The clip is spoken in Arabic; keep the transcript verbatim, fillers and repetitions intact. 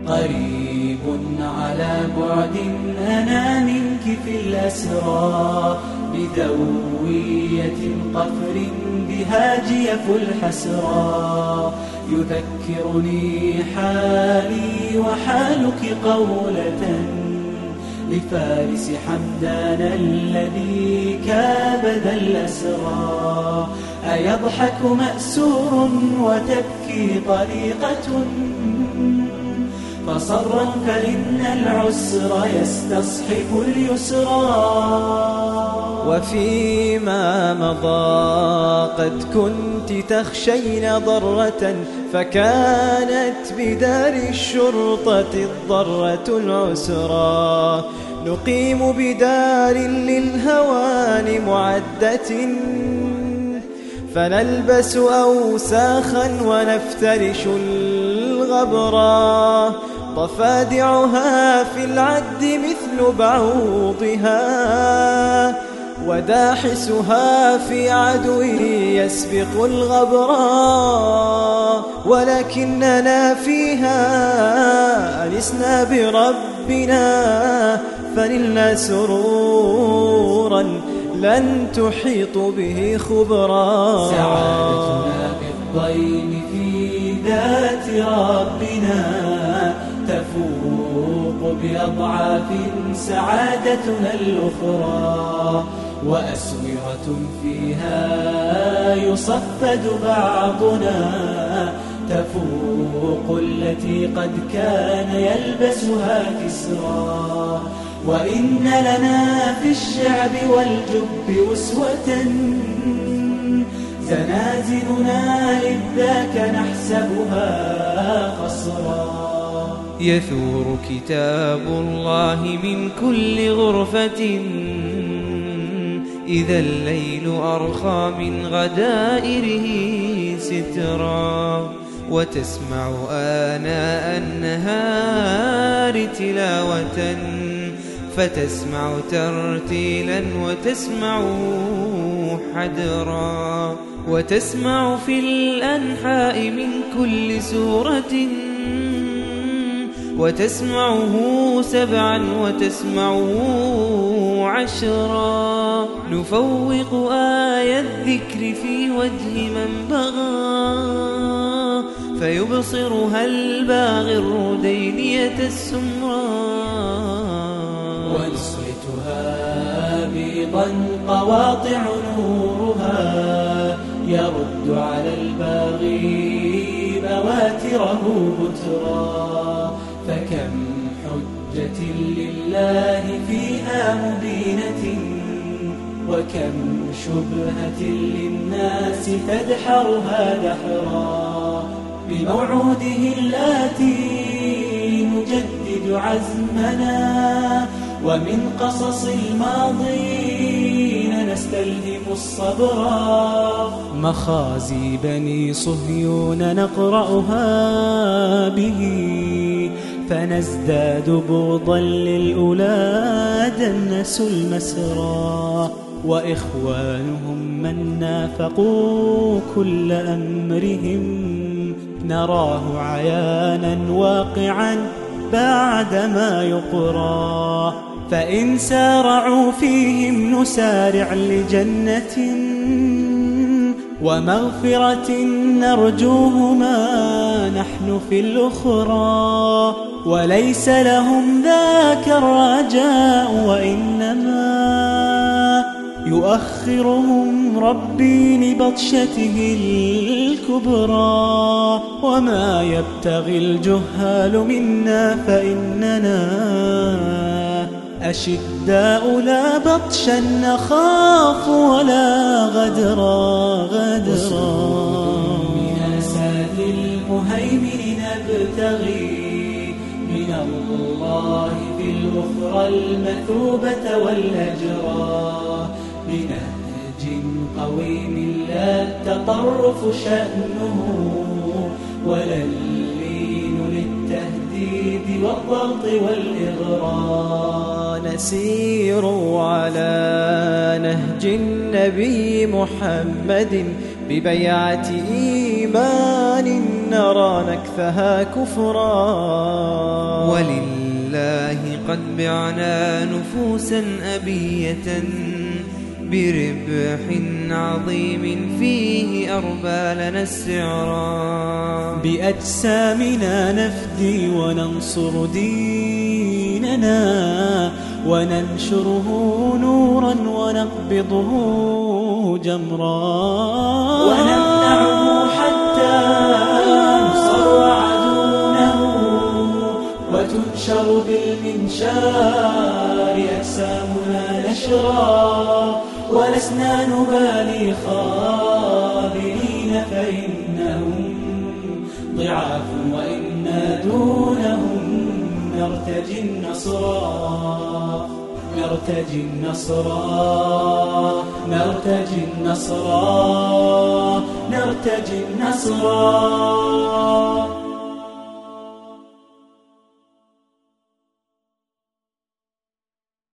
قريب على بعد أنا منك في الأسرى، بذوية قفر بها جيف الحسرى. يذكرني حالي وحالك قولة لفارس حمدان الذي كابد الأسرى. أيضحك مأسور وتبكي طريقة، فصرا فإن العسر يستصحب اليسرى. وفيما مضى قد كنت تخشين ضرة، فكانت بدار الشرطة الضرة العسرى. نقيم بدار للهوان معدة، فنلبس أوساخا ونفترش الغبرا. ضفادعها في العد مثل بعوضها، وداحسها في عدو يسبق الغبرا. ولكننا فيها أنسنا بربنا، فنلنا سرورا لن تحيط به خبرا. سعادتنا بالضيم في ذات ربنا، تفوق بأضعاف سعادتنا الأخرى. وأسورة فيها يصفد بعضنا، تفوق التي قد كان يلبسها كسرى. وإن لنا في الشعب والجب أسوة، زنازلنا لذاك نحسبها خصرا. يثور كتاب الله من كل غرفة، إذا الليل أرخى من غدائره سترا. وتسمع آناء النهار تلاوة، فتسمع ترتيلا وتسمع حدرا. وتسمع في الأنحاء من كل سورة، وتسمعه سبعا وتسمعه عشرا. نفوق آية الذكر في وجه من بغى، فيبصرها الباغي الردينية السمرا. ونسلتها بيضا قواطع نورها، يرد على الباغي بواتره بترا. فكم حجة لله فيها مبينة، وكم شبهة للناس تدحرها دحرا. بموعوده الآتي نجدد عزمنا، ومن قصص الماضين نستلهم الصبرا. مخازي بني صهيون نقرأها به، فنزداد بغضا للأولى دنسوا المسرى. وإخوانهم من نافقوا كل أمرهم، نراه عيانا واقعا بعدما يقرى. فإن سارعوا فيهم نسارع لجنة، ومغفرة نرجوهما نحن في الأخرى. وليس لهم ذاك الرجاء، وإنما يؤخرهم ربي لبطشته الكبرى. وما يبتغي الجهال منا، فإننا أشداء لا بطشا نخاف ولا غدرا غدرا. من أساد المهيمن نبتغي، من الله في الأخرى المثوبة والأجرا. بنهج قويم لا التطرف شأنه، ولا اللين للتهديد والضغط والإغراء. نسير على نهج النبي محمد، ببيعة إيمان نرى نكثها كفرا. ولله قد بعنا نفوسا أبية بربح عظيم فيه أربى لنا السعرا. بأجسامنا نفدي وننصر ديننا وننشره نورا ونقبضه جمرا. ونمنعه حتى نصرع دونه وتنشر بالمنشار أجسامنا نشرا. ولسنا نبالي خابرين فإنهم ضعاف وإنا دونهم نرتجي النصرا. نرتجي النصرا نرتجي النصرا نرتجي النصرا.